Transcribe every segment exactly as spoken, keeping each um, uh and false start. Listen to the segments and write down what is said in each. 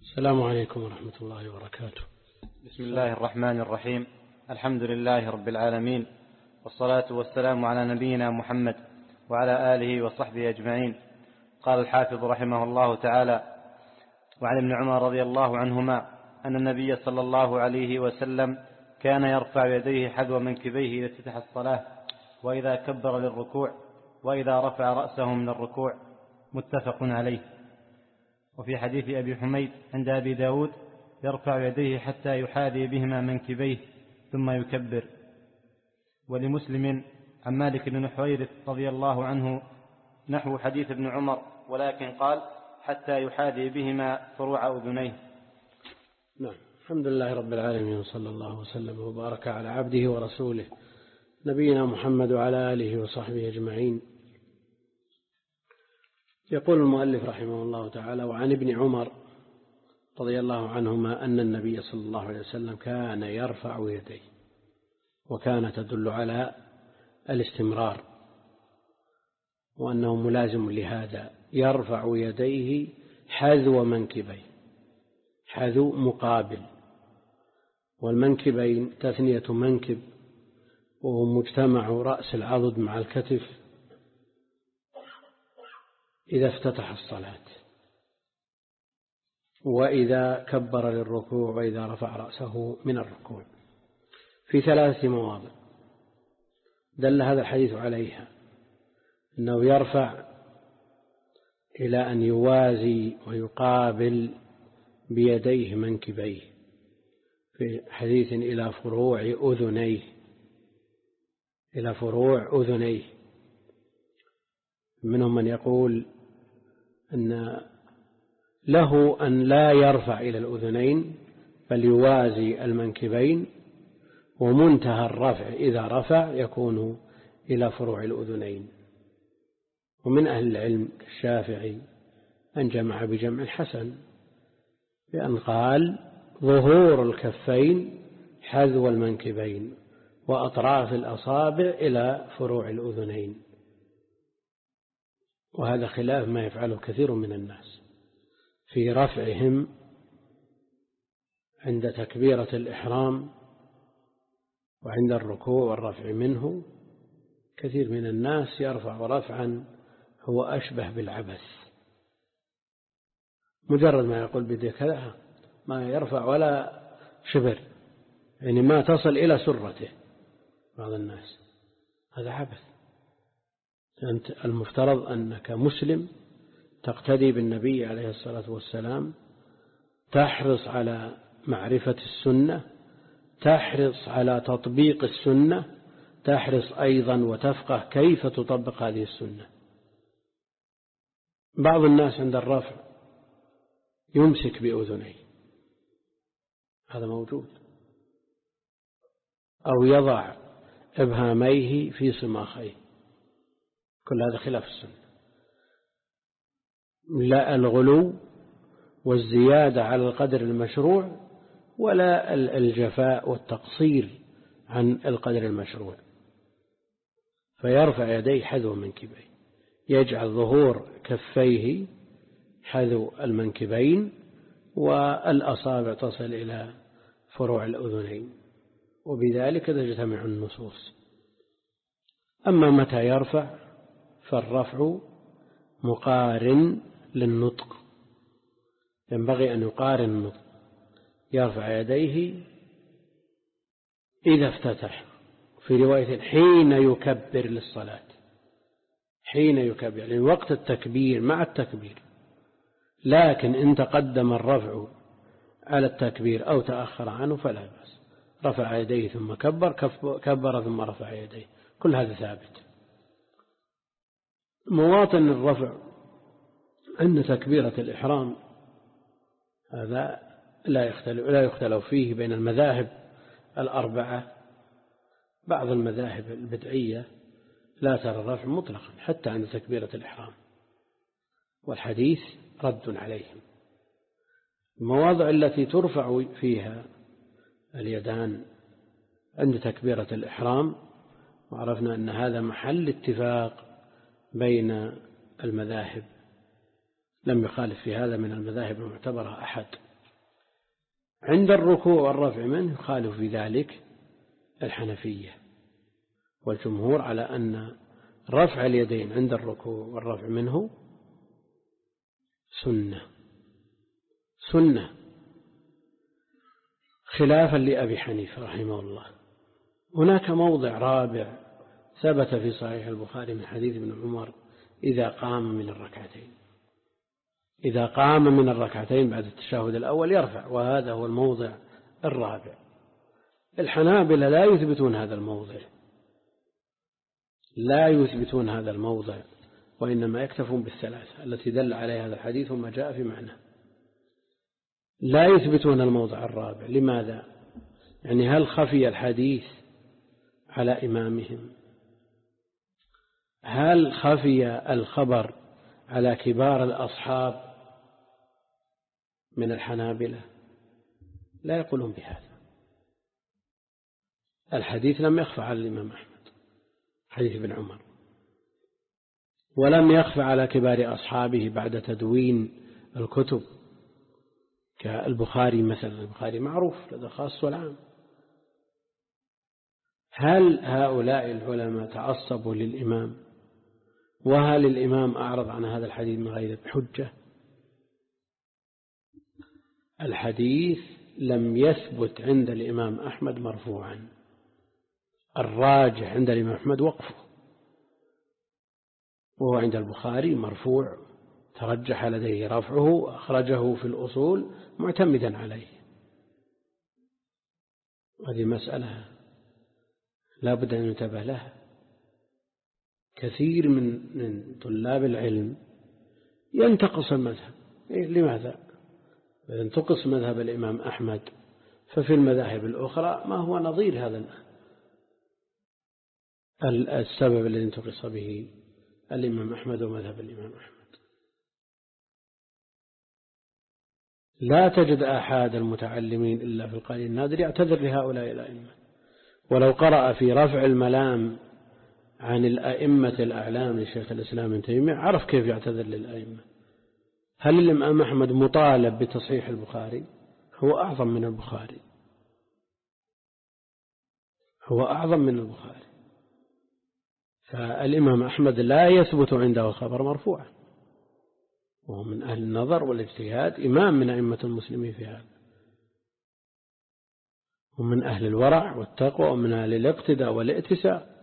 السلام عليكم ورحمة الله وبركاته. بسم الله الرحمن الرحيم. الحمد لله رب العالمين، والصلاة والسلام على نبينا محمد وعلى آله وصحبه أجمعين. قال الحافظ رحمه الله تعالى: وعن ابن عمر رضي الله عنهما أن النبي صلى الله عليه وسلم كان يرفع يديه حذو منكبيه إذا افتتح الصلاة، وإذا كبر للركوع، وإذا رفع رأسه من الركوع. متفق عليه. وفي حديث أبي حميد عند أبي داود: يرفع يديه حتى يحاذي بهما منكبيه ثم يكبر. ولمسلم عن مالك بن حويرث رضي الله عنه نحو حديث ابن عمر، ولكن قال: حتى يحاذي بهما فروع أذنيه. نعم. الحمد لله رب العالمين، وصلى الله وسلم وبارك على عبده ورسوله نبينا محمد وعلى آله وصحبه أجمعين. يقول المؤلف رحمه الله تعالى: وعن ابن عمر رضي الله عنهما أن النبي صلى الله عليه وسلم كان يرفع يديه، وكان تدل على الاستمرار، وأنه ملازم لهذا. يرفع يديه حذو منكبيه، حذو مقابل، والمنكبين تثنية منكب، وهو مجتمع رأس العضد مع الكتف إذا افتتح الصلاة، وإذا كبر للركوع، وإذا رفع رأسه من الركوع، في ثلاثة مواضع دل هذا الحديث عليها، أنه يرفع إلى أن يوازي ويقابل بيديه منكبيه، في حديث إلى فروع أذنيه، إلى فروع أذنيه. منهم من يقول أن له أن لا يرفع إلى الأذنين بل يوازي المنكبين، ومنتهى الرفع إذا رفع يكون إلى فروع الأذنين. ومن أهل العلم الشافعي أن جمع بجمع حسن، بأن قال: ظهور الكفين حذو المنكبين، وأطراف الأصابع إلى فروع الأذنين. وهذا خلاف ما يفعله كثير من الناس في رفعهم عند تكبيرة الإحرام وعند الركوع والرفع منه. كثير من الناس يرفع رفعا هو أشبه بالعبث، مجرد ما يقول بدي كذا ما يرفع ولا شبر، يعني ما تصل إلى سرته بعض الناس. هذا عبث. أنت المفترض أنك مسلم تقتدي بالنبي عليه الصلاة والسلام، تحرص على معرفة السنة، تحرص على تطبيق السنة، تحرص أيضا وتفقه كيف تطبق هذه السنة. بعض الناس عند الرفع يمسك بأذنيه، هذا موجود، أو يضع إبهاميه في صماخيه، كل هذا خلاف السنة. لا الغلو والزيادة على القدر المشروع، ولا الجفاء والتقصير عن القدر المشروع. فيرفع يديه حذو منكبيه، يجعل ظهور كفيه حذو المنكبين، والأصابع تصل إلى فروع الأذنين، وبذلك تجتمع النصوص. أما متى يرفع فالرفع مقارن للنطق، ينبغي أن يقارن النطق. يرفع يديه إذا افتتح، في رواية حين يكبر للصلاة، حين يكبر يعني وقت التكبير مع التكبير. لكن إن تقدم الرفع على التكبير أو تأخر عنه فلا بأس، رفع يديه ثم كبر، كبر ثم رفع يديه، كل هذا ثابت. مواطن الرفع عند تكبيرة الإحرام هذا لا يختلف, لا يختلف فيه بين المذاهب الأربعة. بعض المذاهب البدعية لا ترى الرفع مطلقا حتى عند تكبيرة الإحرام، والحديث رد عليهم. المواضع التي ترفع فيها اليدان عند تكبيرة الإحرام، وعرفنا أن هذا محل اتفاق بين المذاهب، لم يخالف في هذا من المذاهب المعتبرة أحد. عند الركوع والرفع منه يخالف في ذلك الحنفية والجمهور على أن رفع اليدين عند الركوع والرفع منه سنة سنة خلافا لأبي حنيفة رحمه الله. هناك موضع رابع ثبت في صحيح البخاري من حديث ابن عمر إذا قام من الركعتين إذا قام من الركعتين بعد التشهد الأول يرفع، وهذا هو الموضع الرابع. الحنابلة لا يثبتون هذا الموضع لا يثبتون هذا الموضع وإنما يكتفون بالثلاثة التي دل عليها هذا الحديث وما جاء في معنى، لا يثبتون الموضع الرابع. لماذا؟ يعني هل خفي الحديث على إمامهم؟ هل خفي الخبر على كبار الأصحاب من الحنابلة؟ لا يقولون بهذا. الحديث لم يخفى على الإمام أحمد حديث ابن عمر، ولم يخفى على كبار أصحابه بعد تدوين الكتب كالبخاري مثلا. البخاري معروف لدى الخاص والعام. هل هؤلاء العلماء تعصبوا للإمام؟ وهل الإمام أعرض عن هذا الحديث من غير حجة؟ الحديث لم يثبت عند الإمام أحمد مرفوعا، الراجح عند الإمام أحمد وقفه، وهو عند البخاري مرفوع ترجح لديه رفعه، أخرجه في الأصول معتمدا عليه. هذه مسألة لا بد أن ينتبه لها. كثير من من طلاب العلم ينتقص المذهب. إيه لماذا؟ إذا انتقص مذهب الإمام أحمد ففي المذاهب الأخرى ما هو نظير هذا السبب الذي انتقص به الإمام أحمد ومذهب الإمام أحمد. لا تجد أحد المتعلمين إلا في القليل النادر يعتذر لهؤلاء الأئمة، ولو قرأ في رفع الملام عن الأئمة الأعلام لشيخ الإسلام ابن تيمية عرف كيف يعتذر للأئمة. هل الإمام أحمد مطالب بتصحيح البخاري؟ هو أعظم من البخاري، هو أعظم من البخاري. فالإمام أحمد لا يثبت عنده خبر مرفوع، وهو من أهل النظر والاجتهاد، إمام من أئمة المسلمين في هذا، ومن أهل الورع والتقوى ومن أهل الاقتداء والائتساء.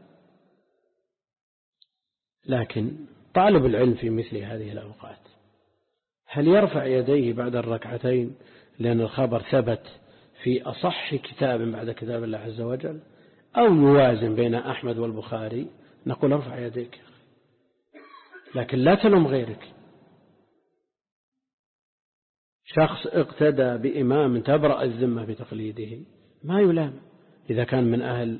لكن طالب العلم في مثل هذه الأوقات هل يرفع يديه بعد الركعتين لأن الخبر ثبت في أصح كتاب بعد كتاب الله عز وجل، أو يوازن بين أحمد والبخاري؟ نقول ارفع يديك، لكن لا تلوم غيرك. شخص اقتدى بإمام تبرأ الذمة بتقليده ما يلام إذا كان من أهل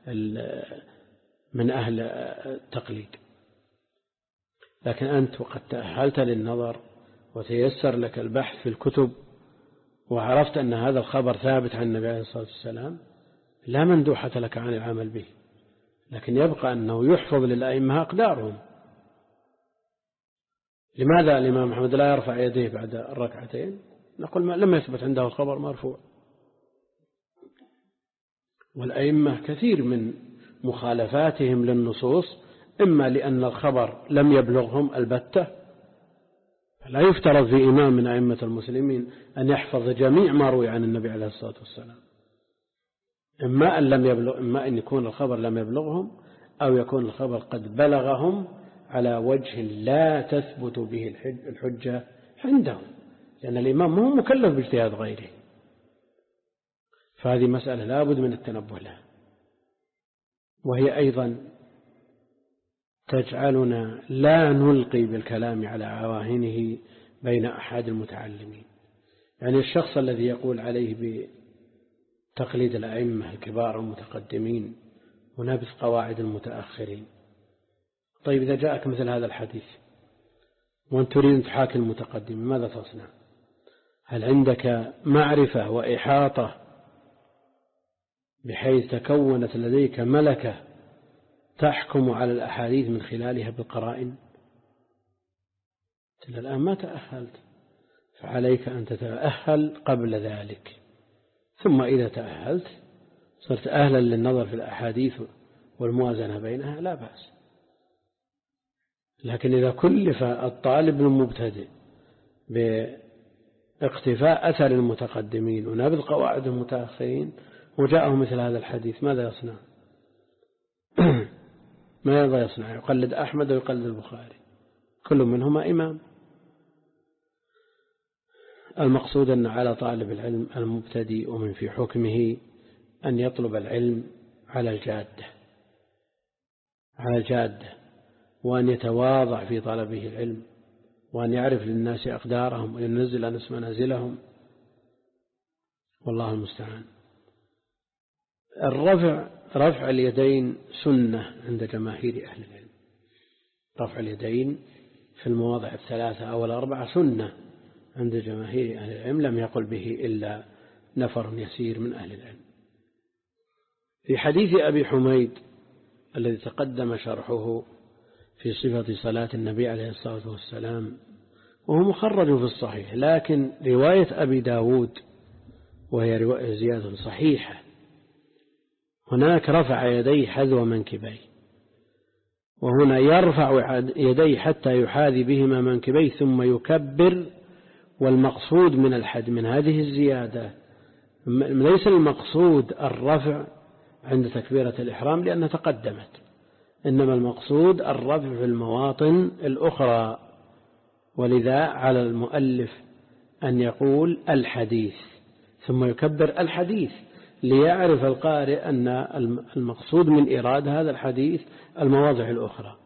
من أهل التقليد. لكن أنت وقد تأهلت للنظر وتيسر لك البحث في الكتب وعرفت أن هذا الخبر ثابت عن النبي عليه الصلاة والسلام، لا مندوحة لك عن العمل به، لكن يبقى أنه يحفظ للأئمة أقدارهم. لماذا الإمام أحمد لا يرفع يديه بعد الركعتين؟ نقول ما لم يثبت عنده الخبر مرفوع. والأئمة كثير من مخالفاتهم للنصوص إما لأن الخبر لم يبلغهم البتة، فلا يفترض في إمام من أئمة المسلمين أن يحفظ جميع ما روي عن النبي عليه الصلاة والسلام، إما أن لم يبلغ إما أن يكون الخبر لم يبلغهم، أو يكون الخبر قد بلغهم على وجه لا تثبت به الحجة عندهم، لأن الإمام هو مكلف باجتهاد غيره. فهذه مسألة لا بد من التنبه لها، وهي أيضا تجعلنا لا نلقي بالكلام على عواهنه بين أحد المتعلمين. يعني الشخص الذي يقول عليه بتقليد الأئمة الكبار المتقدمين ونبذ قواعد المتأخرين، طيب إذا جاءك مثل هذا الحديث وأن تريد أن تحاكي المتقدم ماذا تصنع؟ هل عندك معرفة وإحاطة بحيث تكونت لديك ملكة تحكم على الأحاديث من خلالها بالقرائن؟ الآن ما تأهلت، فعليك أن تتأهل قبل ذلك. ثم إذا تأهلت صرت أهلا للنظر في الأحاديث والموازنة بينها لا بأس. لكن إذا كلف الطالب المبتدئ باقتفاء أثر المتقدمين ونبذ قواعد المتأخرين وجاءه مثل هذا الحديث ماذا يصنع؟ ماذا يصنع؟ يقلد أحمد ويقلد البخاري، كل منهما إمام. المقصود أن على طالب العلم المبتدئ ومن في حكمه أن يطلب العلم على الجادة على الجادة وأن يتواضع في طلبه العلم، وأن يعرف للناس أقدارهم وينزل أنس منازلهم، والله المستعان. الرفع رفع اليدين سنة عند جماهير أهل العلم. رفع اليدين في المواضع الثلاثة أو الأربعة سنة عند جماهير أهل العلم، لم يقل به إلا نفر يسير من أهل العلم. في حديث أبي حميد الذي تقدم شرحه في صفة صلاة النبي عليه الصلاة والسلام وهو مخرج في الصحيح، لكن رواية أبي داود وهي رواية زيادة صحيحة، هناك رفع يديه حذو منكبيه، وهنا يرفع يديه حتى يحاذي بهما منكبيه ثم يكبر. والمقصود من الحد من هذه الزيادة ليس المقصود الرفع عند تكبيرة الإحرام لأنها تقدمت، إنما المقصود الرفع في المواطن الأخرى. ولذا على المؤلف أن يقول الحديث ثم يكبر الحديث ليعرف القارئ أن المقصود من إراد هذا الحديث المواضع الأخرى،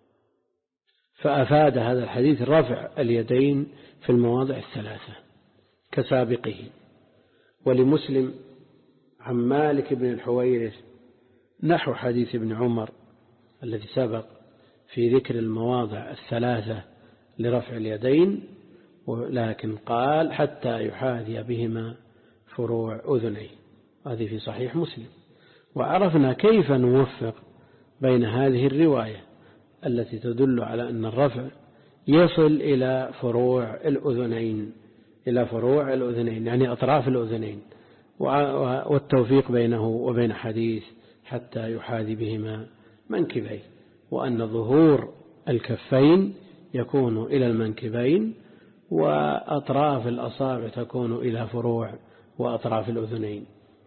فأفاد هذا الحديث رفع اليدين في المواضع الثلاثة كسابقه. ولمسلم عن مالك بن الحويرث نحو حديث ابن عمر الذي سبق في ذكر المواضع الثلاثة لرفع اليدين، ولكن قال حتى يحاذي بهما فروع أذنيه، هذه في صحيح مسلم. وعرفنا كيف نوفق بين هذه الرواية التي تدل على أن الرفع يصل إلى فروع الأذنين إلى فروع الأذنين يعني أطراف الأذنين، والتوفيق بينه وبين حديث حتى يحاذي بهما منكبيه، وأن ظهور الكفين يكون إلى المنكبين وأطراف الأصابع تكون إلى فروع وأطراف الأذنين.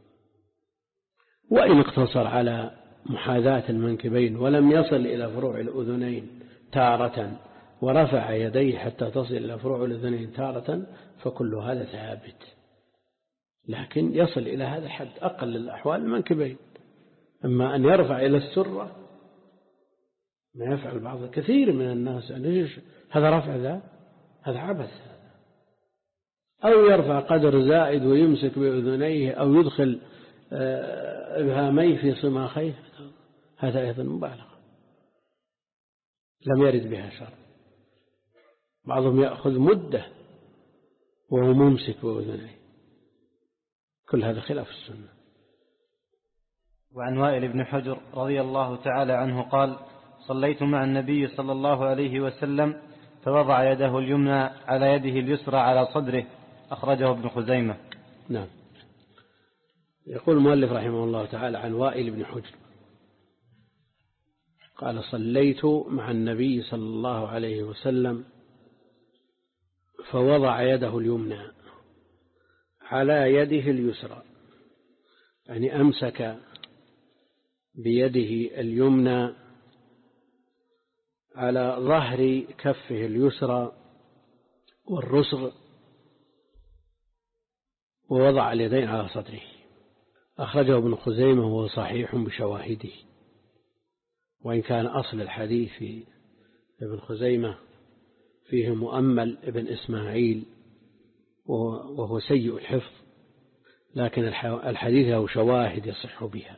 وإن اقتصر على محاذاة المنكبين ولم يصل إلى فروع الأذنين تارة ورفع يديه حتى تصل إلى فروع الأذنين تارة فكل هذا ثابت، لكن يصل إلى هذا الحد أقل الأحوال المنكبين. أما أن يرفع إلى السرة ما يفعل بعض كثير من الناس، ليش هذا رفع ذا؟ هذا عبث هذا. أو يرفع قدر زائد ويمسك بأذنيه أو يدخل إبهاميه في صماخيه، هذا أيضا مبالغة لم يرد بها شرع. بعضهم يأخذ مدة وهو ممسك بأذنيه، كل هذا خلاف السنة. وعن وائل بن حجر رضي الله تعالى عنه قال: صليت مع النبي صلى الله عليه وسلم فوضع يده اليمنى على يده اليسرى على صدره، أخرجه ابن خزيمة. نعم. يقول المؤلف رحمه الله تعالى عن وائل بن حجر قال: صليت مع النبي صلى الله عليه وسلم فوضع يده اليمنى على يده اليسرى، يعني أمسك بيده اليمنى على ظهر كفه اليسرى والرسغ، ووضع اليدين على صدره. أخرجه ابن خزيمة وهو صحيح بشواهده، وإن كان أصل الحديث في ابن خزيمة فيه مؤمل ابن إسماعيل وهو سيء الحفظ، لكن الحديث له شواهد يصح بها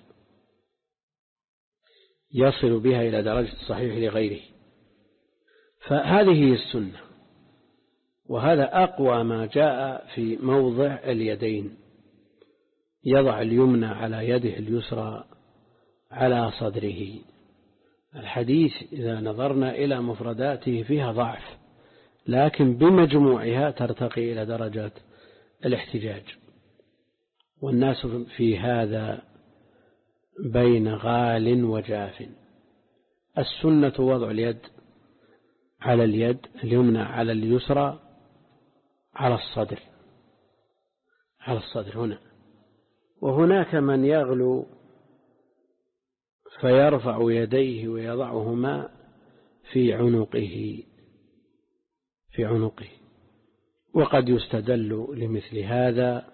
يصل بها إلى درجة الصحيح لغيره. فهذه هي السنة، وهذا أقوى ما جاء في موضع اليدين، يضع اليمنى على يده اليسرى على صدره. الحديث إذا نظرنا إلى مفرداته فيها ضعف، لكن بمجموعها ترتقي إلى درجة الاحتجاج. والناس في هذا بين غال وجاف. السنة وضع اليد على اليد اليمنى على اليسرى على الصدر على الصدر هنا. وهناك من يغلو فيرفع يديه ويضعهما في عنقه في عنقه وقد يستدل لمثل هذا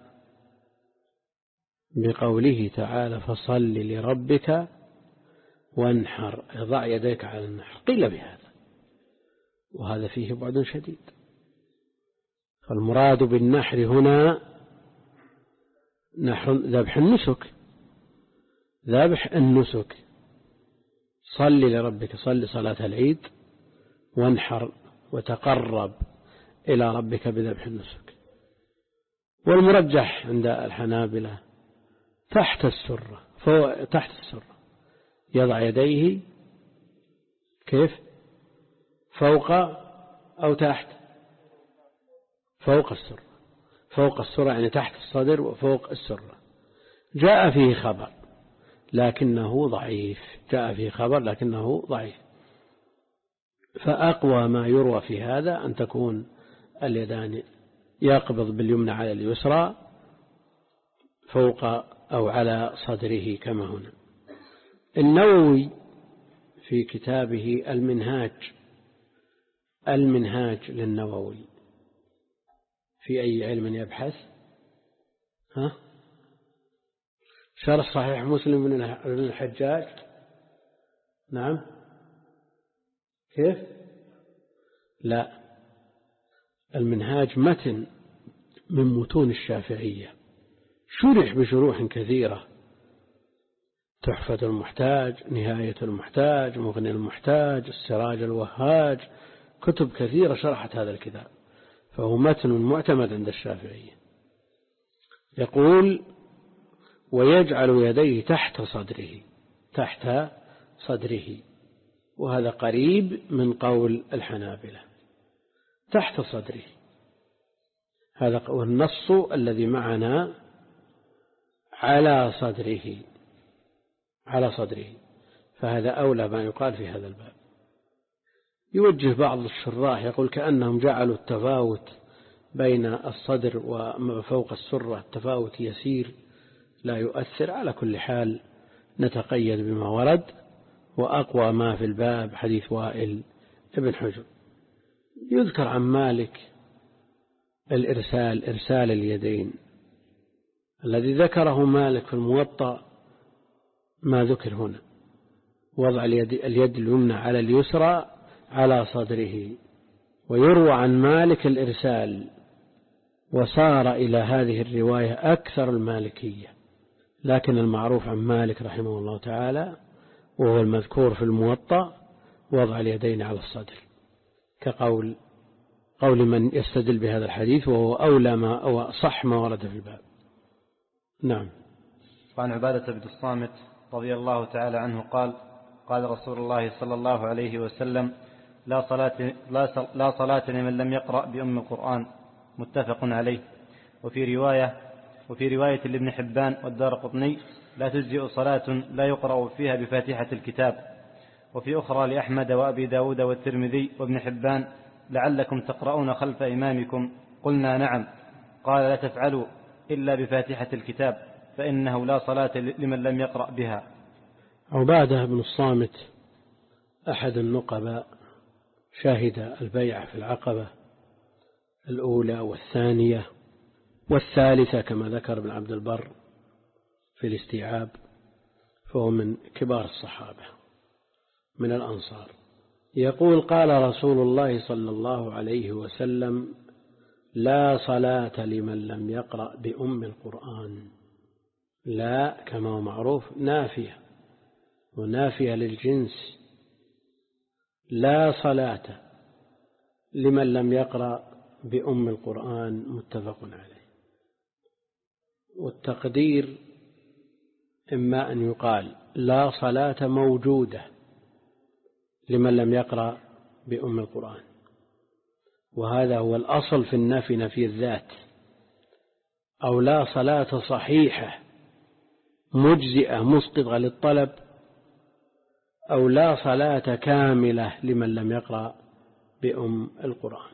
بقوله تعالى فصل لربك وانحر، ضع يديك على النحر. قيل بهذا، وهذا فيه بعد شديد. فالمراد بالنحر هنا نحر ذبح النسك ذبح النسك صل لربك، صل صلاة العيد، وانحر وتقرب إلى ربك بذبح النسك. والمرجح عند الحنابلة تحت السرة فوق تحت السرة، يضع يديه كيف فوق أو تحت فوق السرة فوق السرة يعني تحت الصدر وفوق السرة. جاء فيه خبر لكنه ضعيف جاء فيه خبر لكنه ضعيف. فأقوى ما يروى في هذا أن تكون اليدان يقبض باليمنى على اليسرى فوق أو على صدره كما هنا. النووي في كتابه المنهاج المنهاج للنووي في أي علم يبحث؟ ها؟ شرح صحيح مسلم بن الحجاج. نعم كيف؟ لا، المنهاج متن من متون الشافعية شرح بشروح كثيرة، تحفة المحتاج، نهاية المحتاج، مغني المحتاج، السراج الوهاج، كتب كثيرة شرحت هذا الكتاب، فهو متن معتمد عند الشافعية. يقول ويجعل يديه تحت صدره تحت صدره، وهذا قريب من قول الحنابلة تحت صدره. هذا النص الذي معنا على صدره على صدره، فهذا أولى ما يقال في هذا الباب. يوجه بعض الشراح يقول كأنهم جعلوا التفاوت بين الصدر وفوق السرة التفاوت يسير لا يؤثر. على كل حال نتقيد بما ورد، وأقوى ما في الباب حديث وائل ابن حجر. يذكر عن مالك الإرسال إرسال اليدين الذي ذكره مالك في الموطأ ما ذكر هنا، وضع اليد, اليد اليمنى على اليسرى على صدره. ويروى عن مالك الإرسال، وصار إلى هذه الرواية أكثر المالكية، لكن المعروف عن مالك رحمه الله تعالى وهو المذكور في الموطأ وضع اليدين على الصدر، كقول قول من يستدل بهذا الحديث، وهو أولى ما أو صح ما ورد في الباب. نعم. وعن عبادة بن الصامت رضي الله تعالى عنه قال قال رسول الله صلى الله عليه وسلم لا صلاة, لا صلاة لمن لم يقرأ بأم القرآن، متفق عليه. وفي رواية وفي رواية لابن حبان والدارقطني لا تجزئ صلاة لا يقرأ فيها بفاتحة الكتاب. وفي أخرى لأحمد وأبي داود والترمذي وابن حبان لعلكم تقرؤون خلف إمامكم، قلنا نعم، قال لا تفعلوا إلا بفاتحة الكتاب فإنه لا صلاة لمن لم يقرأ بها. عبادة بن الصامت أحد النقباء، شاهد البيعة في العقبة الأولى والثانية والثالثة كما ذكر ابن عبد البر في الاستيعاب، فهو من كبار الصحابة من الأنصار. يقول قال رسول الله صلى الله عليه وسلم لا صلاة لمن لم يقرأ بأم القرآن. لا كما هو معروف نافية ونافية للجنس، لا صلاة لمن لم يقرأ بأم القرآن، متفق عليه. والتقدير إما أن يقال لا صلاة موجودة لمن لم يقرأ بأم القرآن، وهذا هو الأصل في النفي، نفي الذات، أو لا صلاة صحيحة مجزئة مسقطة للطلب، أو لا صلاة كاملة لمن لم يقرأ بأم القرآن.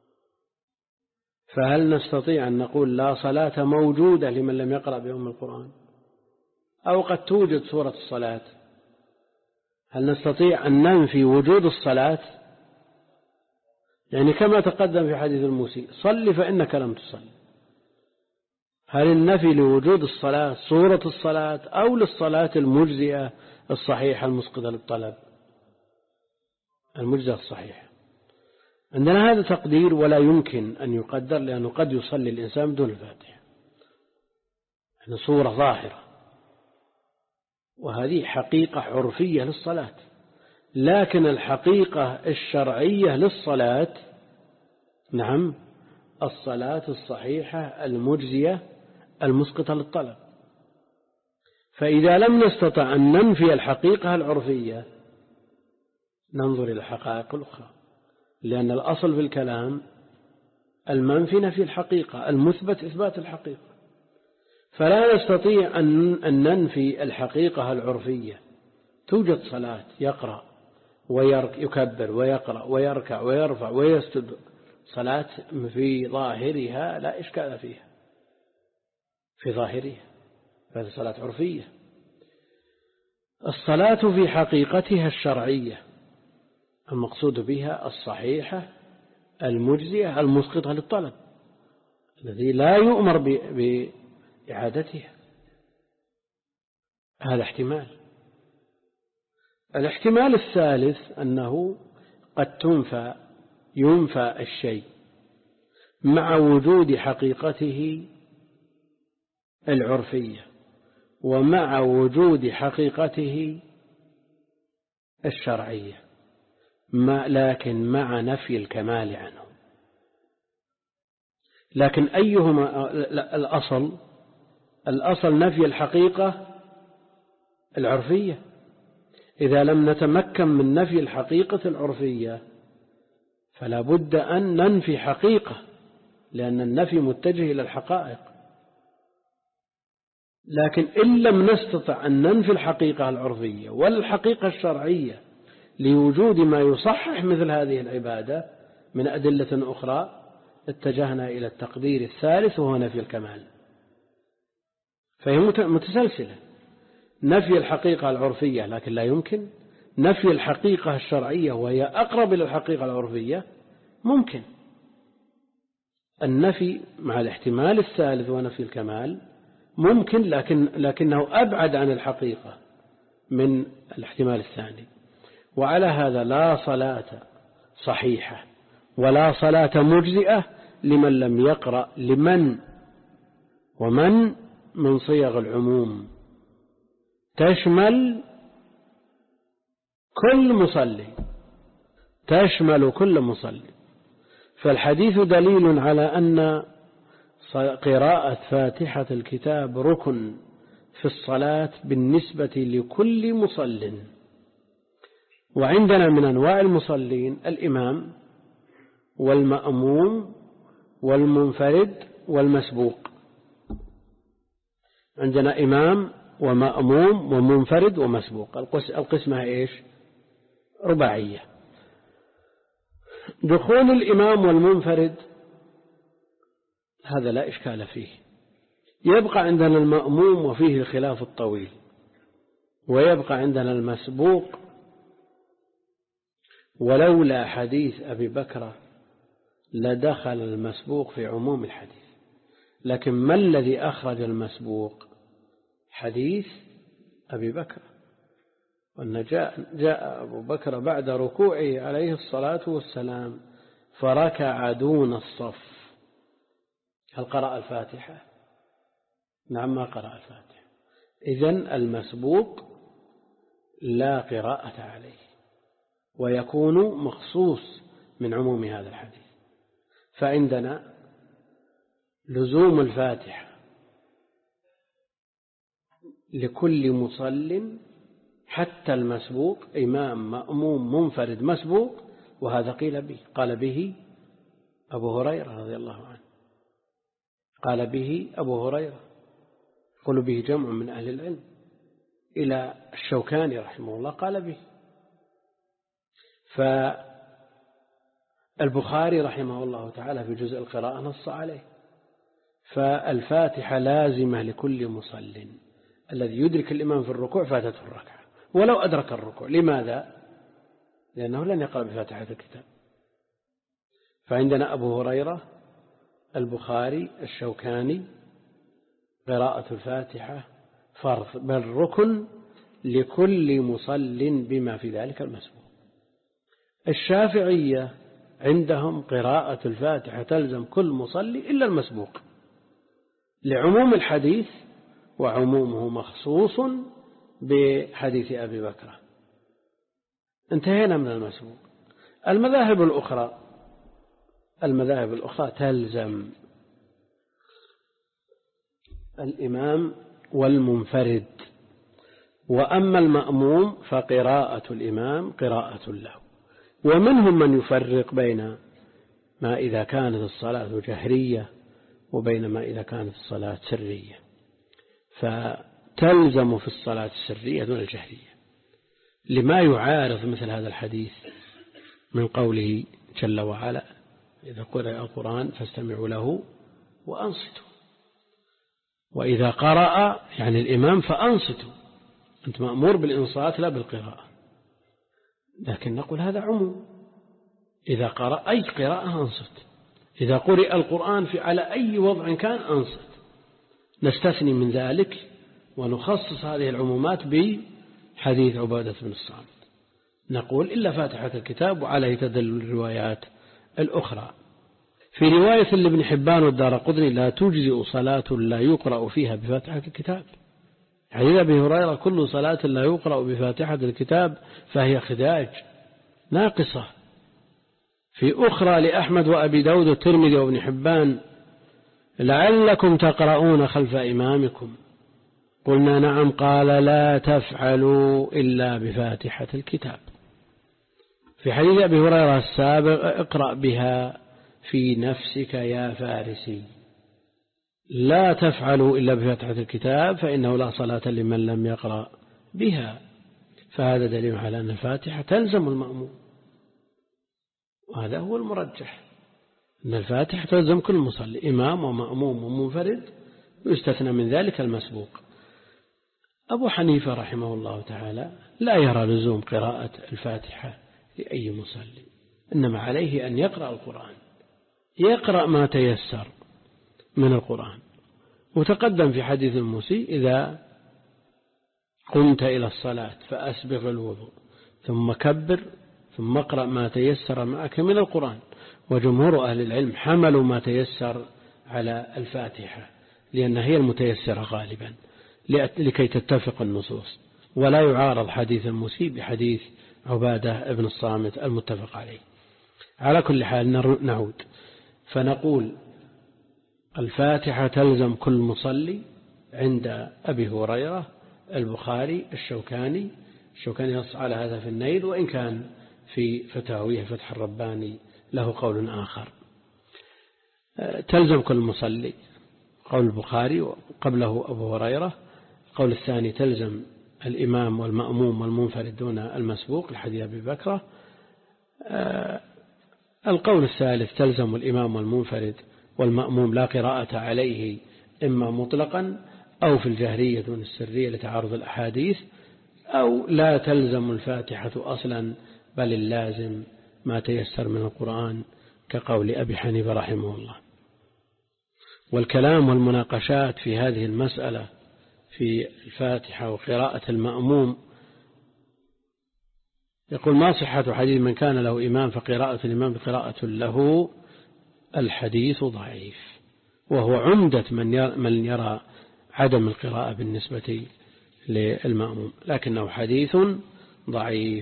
فهل نستطيع أن نقول لا صلاة موجودة لمن لم يقرأ بأم القرآن؟ أو قد توجد سورة الصلاة، هل نستطيع أن ننفي وجود الصلاة؟ يعني كما تقدم في حديث المسيء صل فإنك لم تصل. هل النفي لوجود الصلاة صورة الصلاة أو للصلاة المجزئة الصحيحة المسقطة للطلب؟ المجزئة الصحيحة. عندنا هذا تقدير ولا يمكن أن يقدر، لأنه قد يصلي الإنسان بدون الفاتحة، يعني صورة ظاهرة، وهذه حقيقة عرفية للصلاة. لكن الحقيقة الشرعية للصلاة نعم الصلاة الصحيحة المجزية المسقطة للطلب. فإذا لم نستطع أن ننفي الحقيقة العرفية ننظر إلى الحقائق الأخرى، لأن الأصل في الكلام المنفي نفي الحقيقة، المثبت إثبات الحقيقة. فلا نستطيع أن ننفي الحقيقة العرفية. توجد صلاة يقرأ ويكبر ويقرأ ويركع ويرفع ويسجد، صلاة في ظاهرها لا إشكال فيها، في ظاهرها هذه صلاة عرفية. الصلاة في حقيقتها الشرعية المقصود بها الصحيحة المجزية المسقطة للطلب، الذي لا يؤمر بإعادتها. هذا احتمال. الاحتمال الثالث أنه قد تنفى ينفى الشيء مع وجود حقيقته العرفية ومع وجود حقيقته الشرعية، لكن مع نفي الكمال عنه. لكن أيهما الأصل؟ الأصل نفي الحقيقة العرفية. إذا لم نتمكن من نفي الحقيقة العرفية فلا بد أن ننفي حقيقة، لأن النفي متجه إلى الحقائق. لكن إن لم نستطع أن ننفي الحقيقة العرفية والحقيقة الشرعية لوجود ما يصحح مثل هذه العبادة من أدلة أخرى، اتجهنا إلى التقدير الثالث وهو نفي الكمال. فهي متسلسلة، نفي الحقيقة العرفية لكن لا يمكن، نفي الحقيقة الشرعية وهي أقرب إلى الحقيقة العرفية ممكن. النفي مع الاحتمال الثالث ونفي الكمال ممكن، لكن لكنه أبعد عن الحقيقة من الاحتمال الثاني. وعلى هذا لا صلاة صحيحة ولا صلاة مجزئة لمن لم يقرأ. لمن ومن من صيغ العموم تشمل كل مصلي، تشمل كل مصلي. فالحديث دليل على أن قراءة فاتحة الكتاب ركن في الصلاة بالنسبة لكل مصل. وعندنا من أنواع المصلين الإمام والمأموم والمنفرد والمسبوق. عندنا إمام ومأموم ومنفرد ومسبوق. القسمة إيش؟ رباعية. دخول الإمام والمنفرد هذا لا إشكال فيه. يبقى عندنا المأموم وفيه الخلاف الطويل، ويبقى عندنا المسبوق. ولولا حديث أبي بكر لدخل المسبوق في عموم الحديث. لكن ما الذي أخرج المسبوق؟ حديث أبي بكر، وأن جاء, جاء أبو بكر بعد ركوعه عليه الصلاة والسلام فركع دون الصف. هل قرأ الفاتحة؟ نعم، ما قرأ الفاتحة. إذن المسبوق لا قراءة عليه، ويكون مخصوص من عموم هذا الحديث. فعندنا لزوم الفاتحة لكل مصل حتى المسبوق، إمام مأموم منفرد مسبوق. وهذا قيل به قال به أبو هريرة رضي الله عنه. قال به أبو هريرة، قل به جمع من أهل العلم، إلى الشوكاني رحمه الله قال به. فالبخاري رحمه الله تعالى في جزء القراءة نص عليه. فالفاتحة لازمة لكل مصل، الذي يدرك الإمام في الركوع فاتته الركعة ولو أدرك الركوع. لماذا؟ لأنه لن يقرأ بفاتحة الكتاب. فعندنا أبو هريرة، البخاري، الشوكاني، قراءة الفاتحة فرض بل ركن لكل مصل بما في ذلك المسبوق. الشافعية عندهم قراءة الفاتحة تلزم كل مصلي إلا المسبوق، لعموم الحديث، وعمومه مخصوص بحديث أبي بكر. انتهينا من المسبوق. المذاهب الأخرى المذاهب الأخرى تلزم الإمام والمنفرد، وأما المأموم فقراءة الإمام قراءة له. ومنهم من يفرق بين ما إذا كانت الصلاة جهرية وبين ما إذا كانت الصلاة سرية، فتلزم في الصلاة السرية دون الجهرية، لما يعارض مثل هذا الحديث من قوله جل وعلا: إذا قرأ القرآن فاستمعوا له وأنصتوا. وإذا قرأ يعني الإمام فأنصتوا، أنت مأمور بالإنصات لا بالقراءة. لكن نقول هذا عموم، إذا قرأ أي قراءة أنصت، إذا قرأ القرآن في على أي وضع كان أنصت. نستثني من ذلك ونخصص هذه العمومات بحديث عبادة بن الصامت، نقول إلا فاتحة الكتاب، وعليه تدل الروايات الأخرى. في رواية لابن حبان والدارقطني: لا تجزئ صلاة لا يقرأ فيها بفاتحة الكتاب. حديث أبي هريرة: كل صلاة لا يقرأ بفاتحة الكتاب فهي خداج ناقصة. في أخرى لأحمد وأبي داود والترمذي وابن حبان: لعلكم تقرؤون خلف إمامكم. قلنا نعم. قال: لا تفعلوا إلا بفاتحة الكتاب. في حديث أبي هريرة السابق: اقرأ بها في نفسك يا فارسي. لا تفعلوا إلا بفاتحة الكتاب فإنه لا صلاة لمن لم يقرأ بها. فهذا دليل على أن الفاتحة تلزم المأموم، وهذا هو المرجح، أن الفاتحة تلزم كل مصلي، إمام ومأموم ومنفرد، ويستثنى من ذلك المسبوق. أبو حنيفة رحمه الله تعالى لا يرى لزوم قراءة الفاتحة لأي مصلي، إنما عليه أن يقرأ القرآن، يقرأ ما تيسر من القرآن. وتقدم في حديث المسيء: إذا قمت إلى الصلاة فأسبغ الوضوء ثم كبر ثم اقرأ ما تيسر معك من القرآن. وجمهور أهل العلم حملوا ما تيسر على الفاتحة، لأنها هي المتيسرة غالبا لكي تتفق النصوص، ولا يعارض حديث المسيء بحديث عبادة بن الصامت المتفق عليه. على كل حال نعود فنقول: الفاتحة تلزم كل مصلي عند أبي هريرة، البخاري، الشوكاني. الشوكاني نص على هذا في النيل، وإن كان في فتاويه فتح الرباني له قول آخر. تلزم كل مصلي، قول البخاري وقبله أبو هريرة. القول الثاني: تلزم الإمام والمأموم والمنفرد دون المسبوق لحديث أبي بكر. القول الثالث: تلزم الإمام والمنفرد والمأموم لا قراءة عليه، إما مطلقا أو في الجهرية دون السرية لتعارض الأحاديث، أو لا تلزم الفاتحة أصلا بل اللازم ما تيسر من القرآن كقول أبي حنيفة رحمه الله. والكلام والمناقشات في هذه المسألة في الفاتحة وقراءة المأموم، يقول: ما صحة حديث من كان له إمام فقراءة الإمام بقراءة له؟ الحديث ضعيف، وهو عمدة من يرى عدم القراءة بالنسبة للمأموم، لكنه حديث ضعيف.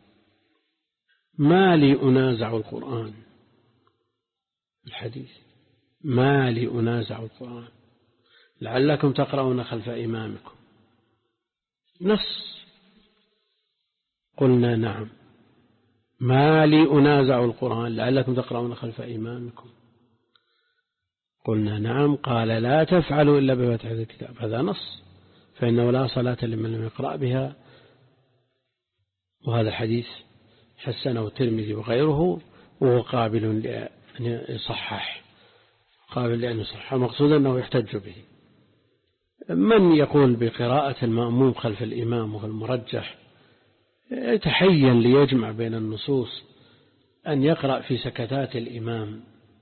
ما لي أنازع القرآن، الحديث: ما لي أنازع القرآن لعلكم تقرؤون خلف إمامكم. نص. قلنا نعم. ما لي أنازع القرآن لعلكم تقرؤون خلف إمامكم. قلنا نعم. قال لا تفعلوا إلا بفاتحة الكتاب، هذا نص، فإنه لا صلاة لمن لم يقرأ بها، وهذا الحديث حسنه الترمذي وغيره، وهو قابل لأن يصحح، قابل لأن يصحح، المقصود أنه يحتج به. من يقول بقراءة المأموم خلف الإمام وهو المرجح يتحين ليجمع بين النصوص أن يقرأ في سكتات الإمام،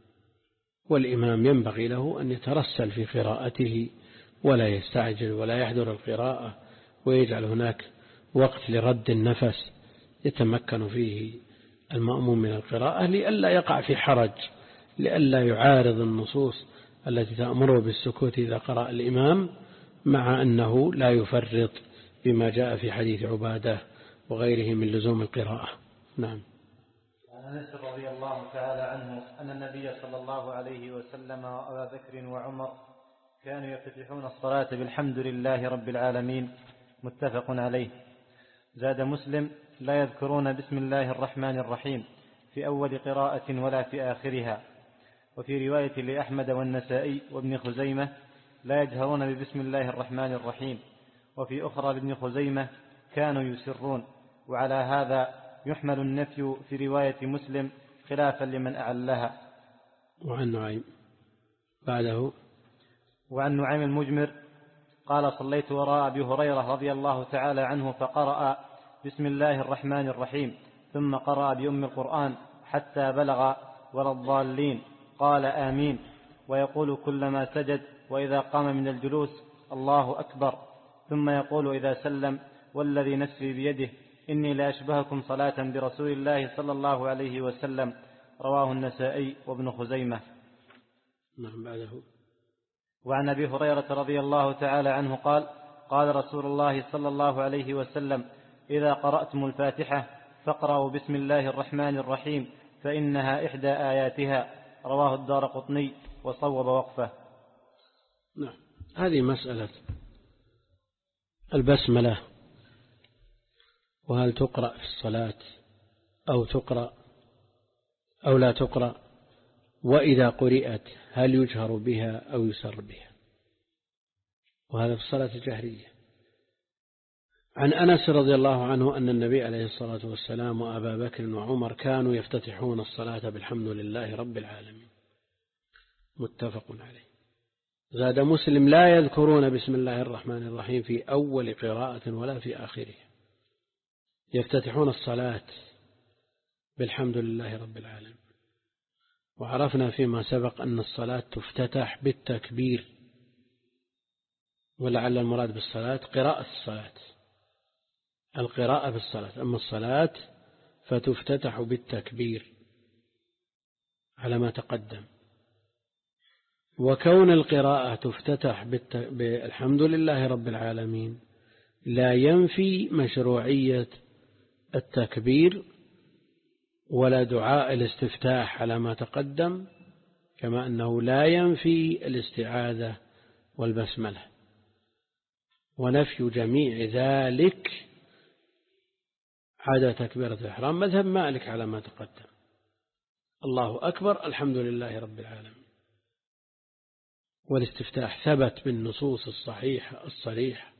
والإمام ينبغي له أن يترسل في قراءته ولا يستعجل ولا يحضر القراءة، ويجعل هناك وقت لرد النفس يتمكن فيه المأموم من القراءة، لئلا يقع في حرج، لئلا يعارض النصوص التي تأمره بالسكوت إذا قرأ الإمام، مع أنه لا يفرط بما جاء في حديث عبادة وغيره من لزوم القراءة. نعم. عن أنس رضي الله تعالى عنه أن النبي صلى الله عليه وسلم وأبا بكر وعمر كانوا يفتتحون الصلاة بالحمد لله رب العالمين، متفق عليه. زاد مسلم: لا يذكرون بسم الله الرحمن الرحيم في أول قراءة ولا في آخرها. وفي رواية لأحمد والنسائي وابن خزيمة: لا يجهرون ببسم الله الرحمن الرحيم. وفي أخرى لابن خزيمة: كانوا يسرون. وعلى هذا يحمل النفي في رواية مسلم خلافا لمن أعلها. وعن نعيم بعده. وعن نعيم المجمر قال: صليت وراء أبي هريرة رضي الله تعالى عنه فقرأ بسم الله الرحمن الرحيم، ثم قرأ بأم القرآن حتى بلغ ولا الضالين، قال آمين، ويقول كلما سجد وإذا قام من الجلوس: الله أكبر، ثم يقول إذا سلم: والذي نفسي بيده إني لأشبهكم صلاة برسول الله صلى الله عليه وسلم. رواه النسائي وابن خزيمة. نعم. بعده. وعن أبي هريرة رضي الله تعالى عنه قال: قال رسول الله صلى الله عليه وسلم: إذا قرأتم الفاتحة فاقرأوا بسم الله الرحمن الرحيم فإنها إحدى آياتها. رواه الدارقطني وصوب وقفه. نعم. هذه مسألة البسملة، وهل تقرأ في الصلاة أو تقرأ أو لا تقرأ، وإذا قرأت هل يجهر بها أو يسر بها، وهذا في الصلاة الجهرية. عن أنس رضي الله عنه أن النبي عليه الصلاة والسلام وأبا بكر وعمر كانوا يفتتحون الصلاة بالحمد لله رب العالمين، متفق عليه. زاد مسلم: لا يذكرون بسم الله الرحمن الرحيم في أول قراءة ولا في آخرها. يفتتحون الصلاة بالحمد لله رب العالمين. وعرفنا فيما سبق أن الصلاة تفتتح بالتكبير، ولعل المراد بالصلاة قراءة الصلاة، القراءة بالصلاة، أما الصلاة فتفتتح بالتكبير على ما تقدم. وكون القراءة تفتتح بالحمد لله رب العالمين لا ينفي مشروعية التكبير ولا دعاء الاستفتاح على ما تقدم، كما أنه لا ينفي الاستعاذة والبسملة. ونفي جميع ذلك عدا تكبيرة الإحرام مذهب مالك على ما تقدم. الله أكبر، الحمد لله رب العالمين. والاستفتاح ثبت بالنصوص الصحيحة الصريحة.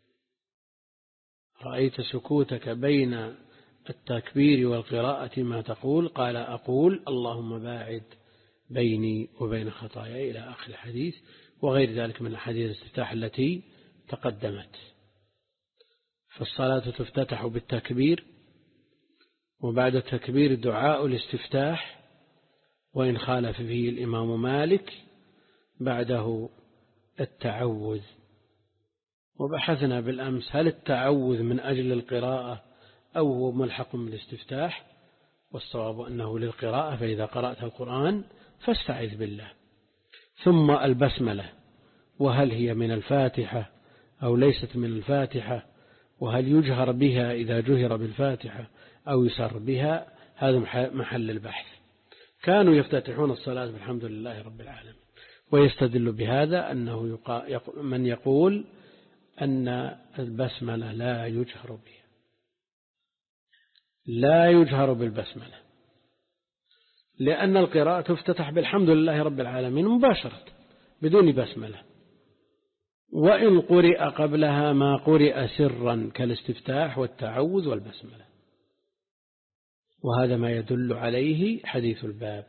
رأيت سكوتك بين التكبير والقراءة ما تقول؟ قال: أقول اللهم باعد بيني وبين خطاياي، إلى آخر الحديث، وغير ذلك من الحديث الاستفتاح التي تقدمت. فالصلاة تفتتح بالتكبير، وبعد التكبير دعاء الاستفتاح، وإن خالف فيه الإمام مالك بعده التعوذ. وبحثنا بالأمس هل التعوذ من أجل القراءة أو هو ملحق بالاستفتاح، والصواب أنه للقراءة، فإذا قرأت القرآن فاستعذ بالله. ثم البسملة، وهل هي من الفاتحة أو ليست من الفاتحة، وهل يجهر بها إذا جهر بالفاتحة أو يسر بها، هذا محل البحث. كانوا يفتتحون الصلاة بالحمد لله رب العالمين، ويستدل بهذا أنه من يقول أن البسملة لا يجهر بها، لا يجهر بالبسملة، لأن القراءة تفتتح بالحمد لله رب العالمين مباشرة بدون بسملة، وإن قرئ قبلها ما قرئ سرا كالاستفتاح والتعوذ والبسملة، وهذا ما يدل عليه حديث الباب.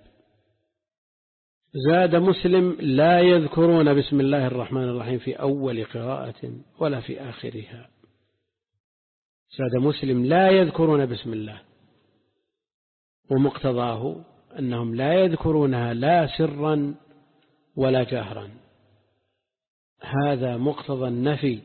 زاد مسلم: لا يذكرون بسم الله الرحمن الرحيم في أول قراءة ولا في آخرها. زاد مسلم: لا يذكرون بسم الله، ومقتضاه أنهم لا يذكرونها لا سرا ولا جهرا، هذا مقتضى النفي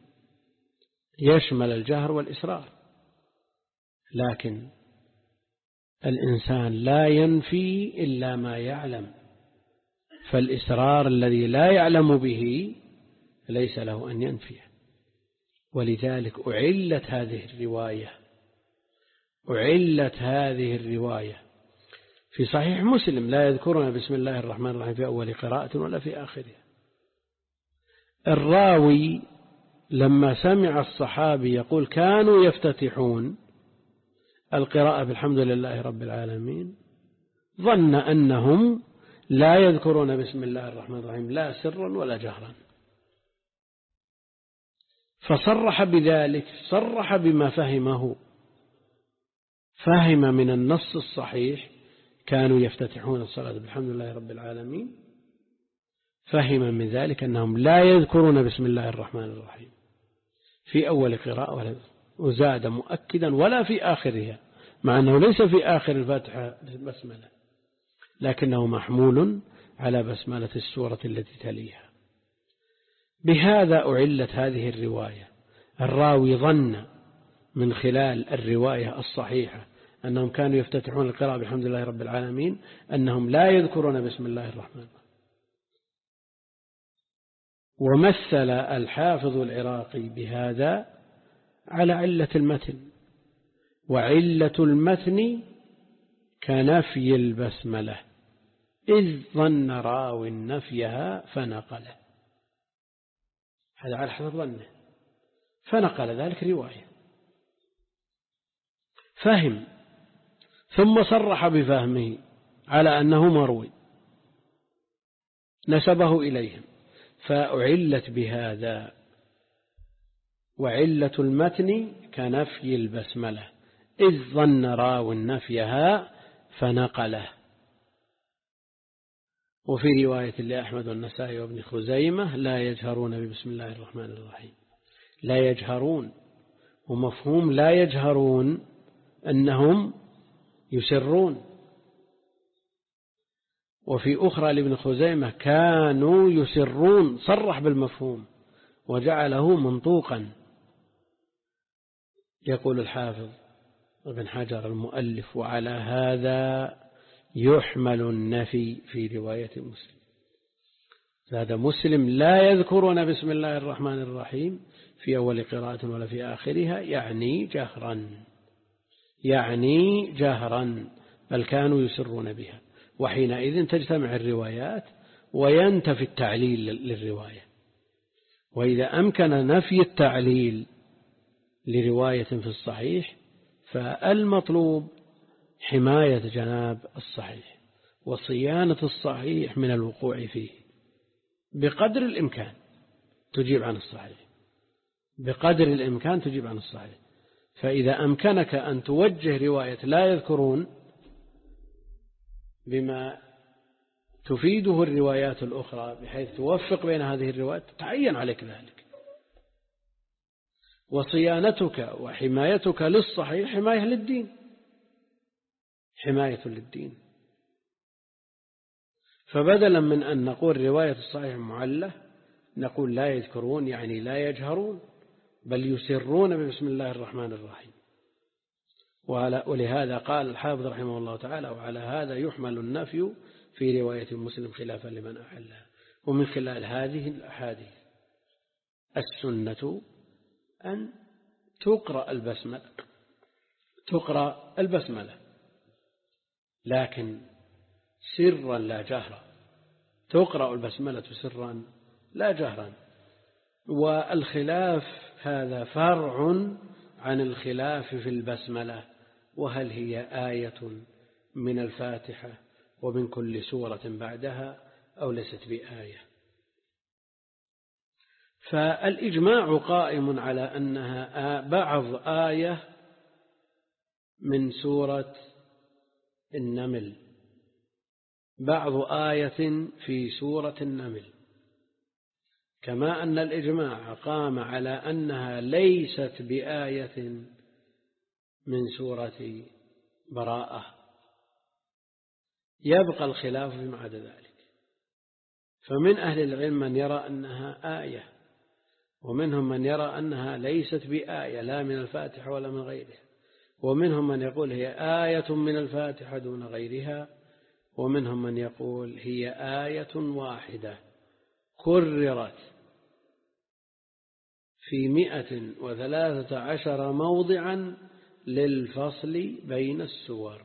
يشمل الجهر والإسرار، لكن الإنسان لا ينفي إلا ما يعلم، فالإسرار الذي لا يعلم به ليس له أن ينفيه، ولذلك أعلت هذه الرواية أعلت هذه الرواية في صحيح مسلم: لا يذكرون بسم الله الرحمن الرحيم في أول قراءة ولا في آخرها. الراوي لما سمع الصحابي يقول كانوا يفتتحون القراءة بالحمد لله رب العالمين ظن أنهم لا يذكرون بسم الله الرحمن الرحيم لا سرا ولا جهرا، فصرح بذلك، صرح بما فهمه، فهم من النص الصحيح كانوا يفتتحون الصلاة بالحمد لله رب العالمين، فهم من ذلك أنهم لا يذكرون بسم الله الرحمن الرحيم في أول قراءة ولا، وزاد مؤكدا ولا في آخرها، مع أنه ليس في آخر الفاتحة بسملة، لكنه محمول على بسملة السورة التي تليها. بهذا أعلت هذه الرواية. الراوي ظن من خلال الرواية الصحيحة أنهم كانوا يفتتحون القراءة بالحمد لله رب العالمين أنهم لا يذكرون بسم الله الرحمن الرحيم. ومثل الحافظ العراقي بهذا على علة المتن، وعلة المتن كنفي البسملة إذ ظن راو نفيها فنقله، هذا على حسب ظنه، فنقل ذلك رواية، فهم ثم صرح بفهمه على أنه مروي نسبه إليهم، فأعلت بهذا. وعلة المتن كنفي البسملة إذ ظن راو نفيها فنقله. وفي رواية لأحمد والنسائي وابن خزيمة: لا يجهرون ببسم الله الرحمن الرحيم. لا يجهرون، ومفهوم لا يجهرون أنهم يسرون. وفي أخرى لابن خزيمة: كانوا يسرون، صرح بالمفهوم وجعله منطوقا. يقول الحافظ ابن حجر المؤلف: وعلى هذا يحمل النفي في رواية مسلم. زاد مسلم: لا يذكرون بسم الله الرحمن الرحيم في أول قراءة ولا في آخرها، يعني جهرا، يعني جهرا، بل كانوا يسرون بها. وحينئذ تجتمع الروايات وينتفي التعليل للرواية. وإذا أمكن نفي التعليل لرواية في الصحيح فالمطلوب حماية جناب الصحيح وصيانة الصحيح من الوقوع فيه بقدر الإمكان، تجيب عن الصحيح بقدر الإمكان تجيب عن الصحيح. فإذا أمكنك أن توجه رواية لا يذكرون بما تفيده الروايات الأخرى بحيث توفق بين هذه الروايات، تعين عليك ذلك. وصيانتك وحمايتك للصحيح حماية للدين، حماية للدين. فبدلا من أن نقول رواية الصحيح معلة نقول لا يذكرون، يعني لا يجهرون بل يسرون بسم الله الرحمن الرحيم. ولهذا قال الحافظ رحمه الله تعالى: وعلى هذا يحمل النفي في رواية مسلم خلافا لمن أحلها. ومن خلال هذه الأحاديث السنة أن تقرأ البسملة تقرأ البسملة لكن سرا لا جهرا، تقرأ البسملة سرا لا جهرا. والخلاف هذا فرع عن الخلاف في البسملة، وهل هي آية من الفاتحة ومن كل سورة بعدها أو ليست بآية. فالإجماع قائم على أنها بعض آية من سورة النمل، بعض آية في سورة النمل، كما أن الإجماع قام على أنها ليست بآية من سورة براءة. يبقى الخلاف فيما عدا ذلك، فمن أهل العلم من يرى أنها آية، ومنهم من يرى أنها ليست بآية لا من الفاتحة ولا من غيرها، ومنهم من يقول هي آية من الفاتحة دون غيرها، ومنهم من يقول هي آية واحدة كررت في مئة وثلاثة عشر موضعا للفصل بين السور،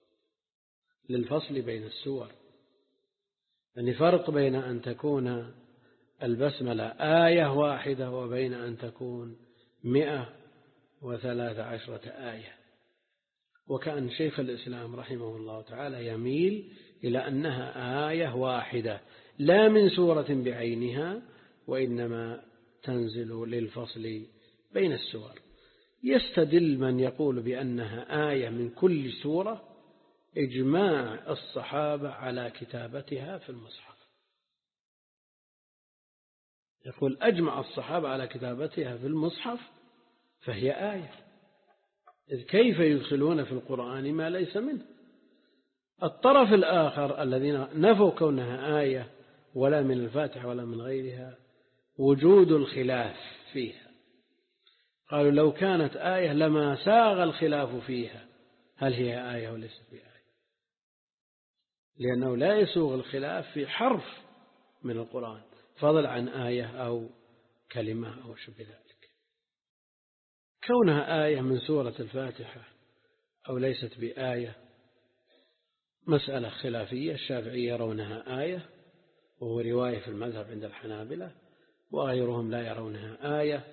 للفصل بين السور. يعني فرق بين أن تكون البسملة آية واحدة وبين أن تكون مئة وثلاثة عشرة آية. وكأن شيخ الإسلام رحمه الله تعالى يميل إلى أنها آية واحدة لا من سورة بعينها، وإنما تنزل للفصل بين السور. يستدل من يقول بأنها آية من كل سورة إجماع الصحابة على كتابتها في المصحف. يقول أجمع الصحابة على كتابتها في المصحف فهي آية، إذ كيف يدخلون في القرآن ما ليس منه؟ الطرف الآخر الذين نفوا كونها آية ولا من الفاتحة ولا من غيرها وجود الخلاف فيها. قالوا لو كانت آية لما ساغ الخلاف فيها هل هي آية وليست بآية، لأنه لا يسوغ الخلاف في حرف من القرآن فضل عن آية أو كلمة أو شبه ذلك. كونها آية من سورة الفاتحة أو ليست بآية مسألة خلافية. الشافعية يرونها آية، وهو رواية في المذهب عند الحنابلة، وغيرهم لا يرونها آية.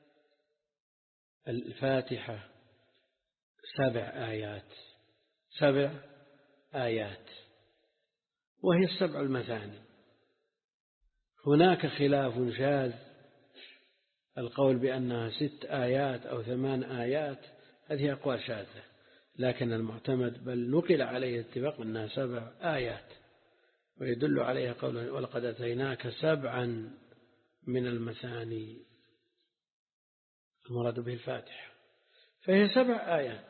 الفاتحة سبع آيات، سبع آيات وهي السبع المثاني. هناك خلاف شاذ، القول بأنها ست آيات أو ثمان آيات هذه أقوال شاذة، لكن المعتمد بل نقل عليه اتفاق أنها سبع آيات، ويدل عليها قوله ولقد أتيناك سبعا من المثاني، المراد به الفاتحة، فهي سبع آيات.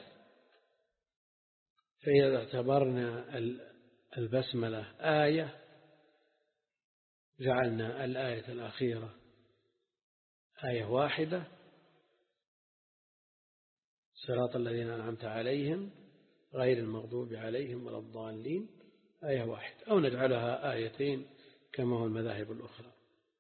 فإذا اعتبرنا البسملة آية جعلنا الآية الأخيرة آية واحدة، صراط الذين أنعمت عليهم غير المغضوب عليهم ولا الضالين، آية واحدة، أو نجعلها آيتين كما هو المذاهب الأخرى.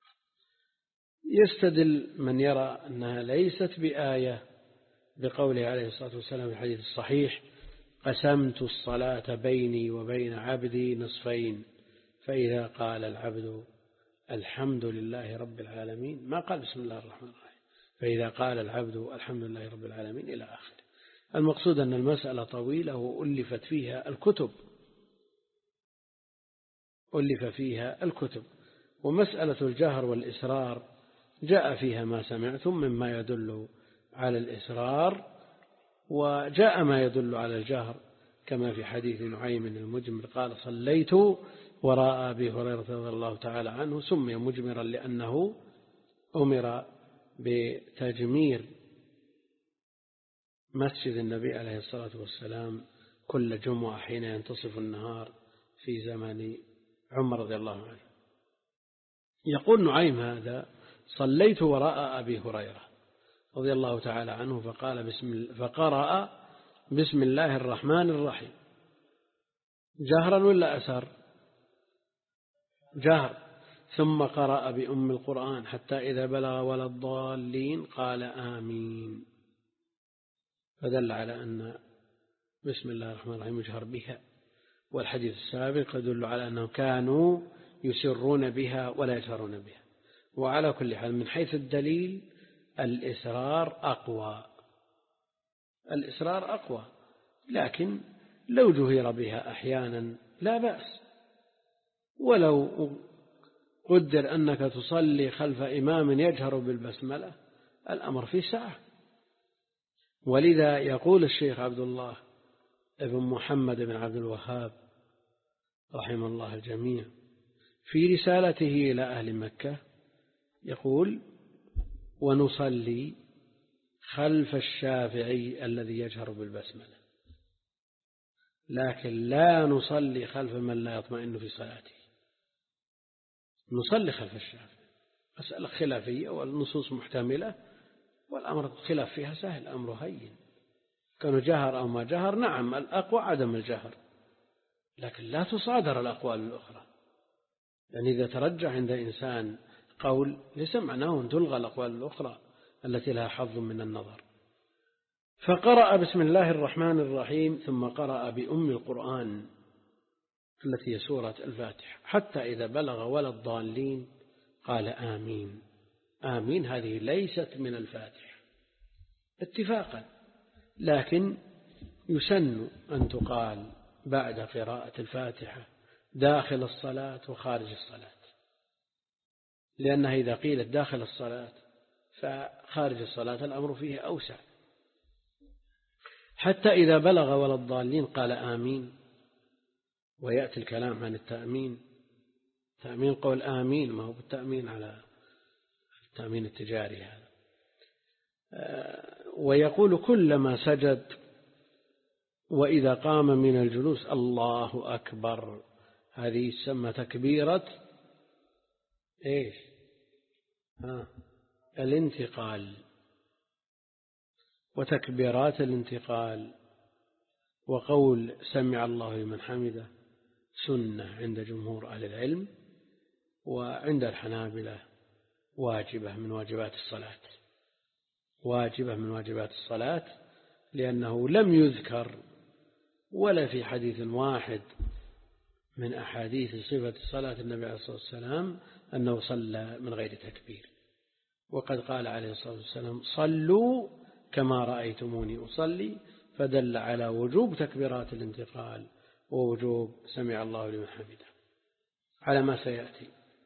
يستدل من يرى أنها ليست بآية بقوله عليه الصلاة والسلام في الحديث الصحيح قسمت الصلاة بيني وبين عبدي نصفين، فإذا قال العبد الحمد لله رب العالمين ما قال بسم الله الرحمن الرحيم، فإذا قال العبد الحمد لله رب العالمين إلى آخر. المقصود أن المسألة طويلة وألفت فيها الكتب، ألف فيها الكتب. ومسألة الجهر والإسرار جاء فيها ما سمعتم مما يدل على الإسرار، وجاء ما يدل على الجهر كما في حديث نعيم المجمر قال صليت وراء أبي هريرة رضي الله تعالى عنه، سمي مجمرا لأنه أمر بتجمير مسجد النبي عليه الصلاة والسلام كل جمعة حين ينتصف النهار في زمن عمر رضي الله عنه. يقول نعيم هذا صليت وراء أبي هريرة رضي الله تعالى عنه فقال بسم فقرأ بسم الله الرحمن الرحيم جهرا ولا أسر؟ جهر، ثم قرأ بأم القرآن حتى إذا بلغ ولا الضالين قال آمين، فدل على أن بسم الله الرحمن الرحيم يجهر بها. والحديث السابق يدل على أنهم كانوا يسرون بها ولا يجهرون بها. وعلى كل حال من حيث الدليل الإسرار أقوى، الإسرار أقوى، لكن لو جهر بها أحيانا لا بأس، ولو قدر أنك تصلي خلف إمام يجهر بالبسملة الأمر فيه سعة. ولذا يقول الشيخ عبد الله ابن محمد بن عبد الوهاب رحمه الله الجميع في رسالته إلى أهل مكة يقول: ونصلي خلف الشافعي الذي يجهر بالبسملة، لكن لا نصلي خلف من لا يطمئن في صلاته. نصلي خلف الشافعي، مسألة خلافية والنصوص محتملة، والأمر الخلاف فيها سهل، أمره هين، كان جهر أو ما جهر. نعم الأقوى عدم الجهر، لكن لا تصادر الأقوال الأخرى. يعني إذا ترجح عند إنسان قول ليس معناه أن تلغى الأقوال الأخرى التي لها حظ من النظر. فقرأ بسم الله الرحمن الرحيم ثم قرأ بأم القرآن التي هي سورة الفاتحة، حتى إذا بلغ ولا الضالين قال آمين. آمين هذه ليست من الفاتحة اتفاقا، لكن يسن أن تقال بعد قراءة الفاتحة داخل الصلاة وخارج الصلاة، لأنها إذا قيلت داخل الصلاة فخارج الصلاة الأمر فيه أوسع. حتى إذا بلغ ولا الضالين قال آمين. ويأتي الكلام عن التأمين، تأمين قول آمين ما هو بالتأمين على التأمين التجاري هذا. ويقول كلما سجد وإذا قام من الجلوس الله أكبر، هذه تسمى تكبيرة إيش؟ ها الانتقال. وتكبيرات الانتقال وقول سمع الله لمن حمده سنة عند جمهور أهل العلم، وعند الحنابلة واجبة من واجبات الصلاة، واجبة من واجبات الصلاة، لأنه لم يذكر ولا في حديث واحد من أحاديث صفة صلاة النبي عليه الصلاة والسلام أنه صلى من غير تكبير. وقد قال عليه الصلاة والسلام صلوا كما رأيتموني أصلي، فدل على وجوب تكبيرات الانتقال ووجوب سمع الله لمن حمده على ما سيأتي.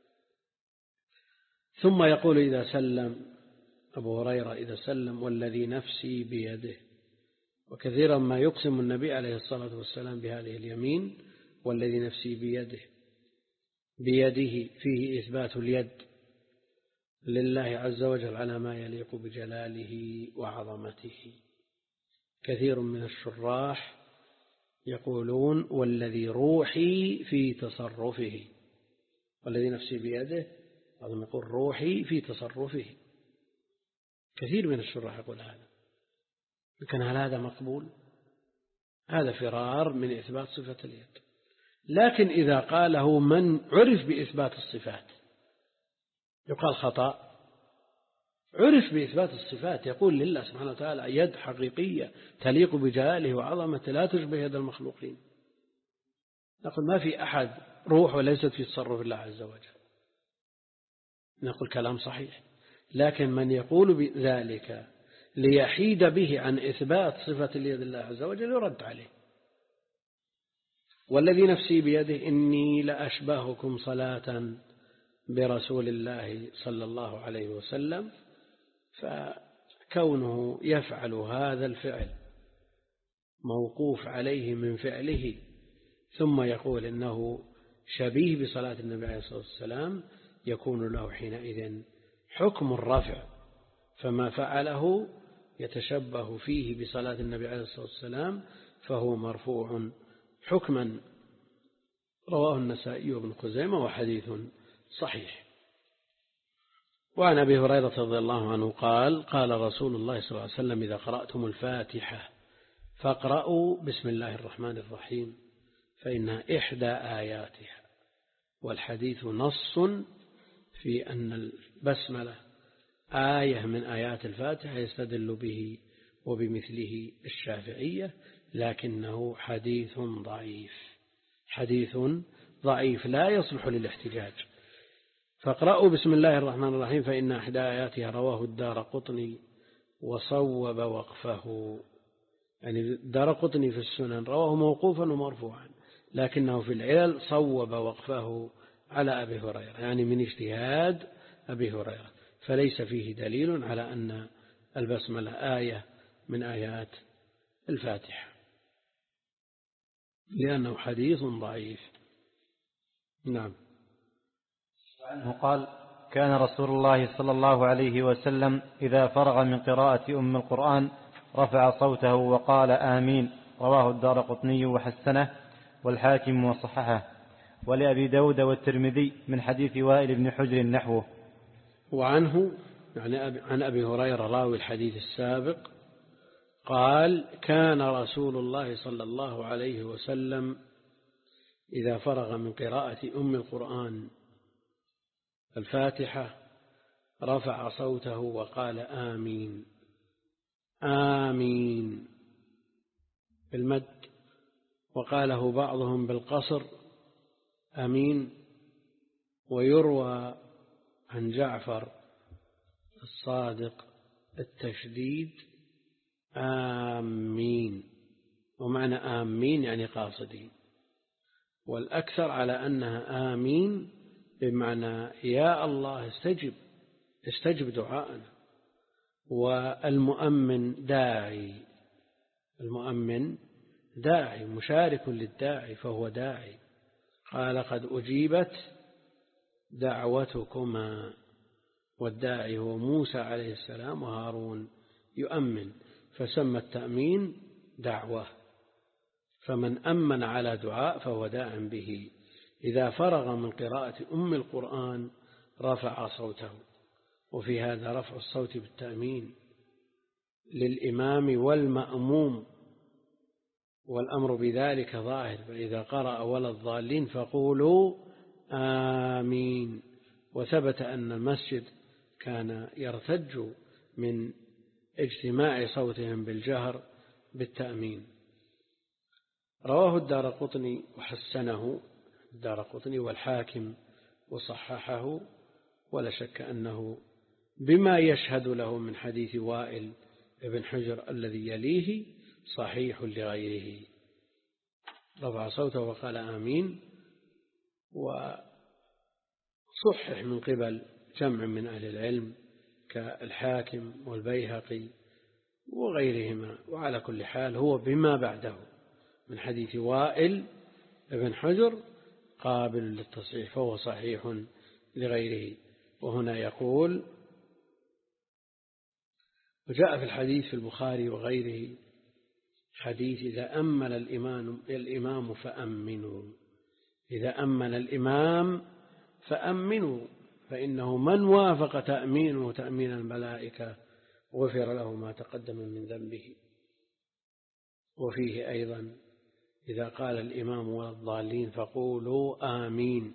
ثم يقول إذا سلم أبو هريرة إذا سلم والذي نفسي بيده. وكثيرا ما يقسم النبي عليه الصلاة والسلام بهذه اليمين والذي نفسي بيده، بيده فيه إثبات اليد لله عز وجل على ما يليق بجلاله وعظمته. كثير من الشراح يقولون والذي روحي في تصرفه، والذي نفسي بيده بعضهم يقول روحي في تصرفه. كثير من الشراح يقول هذا، لكن هل هذا مقبول؟ هذا فرار من إثبات صفة اليد. لكن إذا قاله من عرف بإثبات الصفات يقال خطأ. عرف بإثبات الصفات، يقول لله سبحانه وتعالى يد حقيقية تليق بجلاله وعظمته لا تشبه يد المخلوقين. نقول ما في أحد روح وليست في تصرف الله عز وجل، نقول كلام صحيح. لكن من يقول بذلك ليحيد به عن إثبات صفة اليد الله عز وجل يرد عليه. والذي نفسي بيده إني لأشبهكم صلاة برسول الله صلى الله عليه وسلم. فكونه يفعل هذا الفعل موقوف عليه من فعله ثم يقول إنه شبيه بصلاة النبي عليه الصلاة والسلام يكون له حينئذ حكم الرفع، فما فعله يتشبه فيه بصلاة النبي عليه الصلاة والسلام فهو مرفوع حكما. رواه النسائي وابن خزيمة وحديث صحيح. وعن أبي هريرة رضي الله عنه قال قال رسول الله صلى الله عليه وسلم إذا قرأتم الفاتحة فاقرأوا بسم الله الرحمن الرحيم فإنها إحدى آياتها. والحديث نص في أن البسملة آية من آيات الفاتحة يستدل به وبمثله الشافعية، لكنه حديث ضعيف، حديث ضعيف لا يصلح للاحتجاج. فاقرأوا بسم الله الرحمن الرحيم فإن أحدى آياتها رواه الدارقطني وصوب وقفه. يعني الدارقطني في السنن رواه موقوفا ومرفوعا، لكنه في العلل صوب وقفه على أبي هريرة، يعني من اجتهاد أبي هريرة، فليس فيه دليل على أن البسملة آية من آيات الفاتحة، لأنه حديث ضعيف. نعم. وعنه قال: كان رسول الله صلى الله عليه وسلم إذا فرغ من قراءة أم القرآن رفع صوته وقال آمين. رواه الدارقطني وحسنه والحاكم وصححه، ولأبي داود والترمذي من حديث وائل بن حجر نحوه. وعنه يعني عن أبي هريرة راوي الحديث السابق قال: كان رسول الله صلى الله عليه وسلم إذا فرغ من قراءة أم القرآن الفاتحة رفع صوته وقال آمين. آمين بالمد، وقاله بعضهم بالقصر آمين. ويروى عن جعفر الصادق التشديد آمين، ومعنى آمين يعني قاصدين، والأكثر على أنها آمين بمعنى يا الله استجب استجب دعاءنا. والمؤمن داعي، المؤمن داعي مشارك للداعي فهو داعي. قال: قد أجيبت دعوتكما، والداعي هو موسى عليه السلام وهارون يؤمن، فسمى التأمين دعوة، فمن أمن على دعاء فهو داع به. إذا فرغ من قراءة أم القرآن رفع صوته، وفي هذا رفع الصوت بالتأمين للإمام والمأموم، والأمر بذلك ظاهر، فإذا قرأ ولا الضالين فقولوا آمين. وثبت أن المسجد كان يرتج من اجتماع صوتهم بالجهر بالتأمين. رواه الدارقطني وحسنه الدارقطني والحاكم وصححه، ولا شك أنه بما يشهد له من حديث وائل بن حجر الذي يليه صحيح لغيره. رفع صوته وقال آمين، وصحح من قبل جمع من أهل العلم كالحاكم والبيهقي وغيرهما. وعلى كل حال هو بما بعده من حديث وائل بن حجر قابل للتصحيح، فهو صحيح لغيره. وهنا يقول: وجاء في الحديث في البخاري وغيره حديث إذا أمن الإمام, الإمام فأمنوا، إذا أمن الإمام فأمنوا، فإنه من وافق تأمينه تأمين الملائكة غفر له ما تقدم من ذنبه. وفيه أيضا: إذا قال الإمام والضالين فقولوا آمين،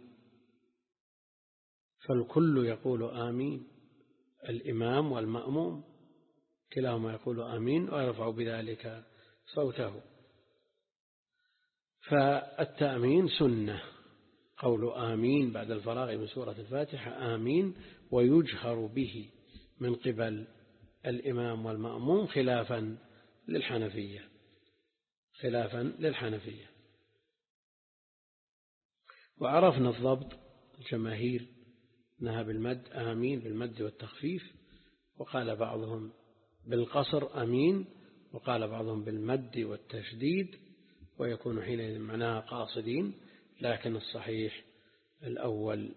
فالكل يقول آمين، الإمام والمأموم كلاهما يقول آمين ويرفع بذلك صوته. فالتأمين سنة، قول آمين بعد الفراغ من سورة الفاتحة آمين، ويجهر به من قبل الإمام والمأموم خلافا للحنفية خلافا للحنفية. وعرفنا الضبط الجماهير أنها بالمد آمين بالمد والتخفيف، وقال بعضهم بالقصر أمين، وقال بعضهم بالمد والتشديد، ويكون حينئذ معناها قاصدين، لكن الصحيح الأول.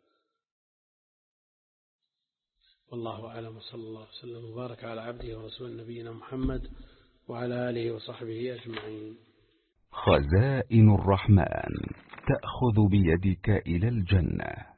والله أعلم، صلى الله عليه وسلم وبارك على عبده ورسول نبينا محمد وعلى آله وصحبه أجمعين. خزائن الرحمن تأخذ بيدك إلى الجنة.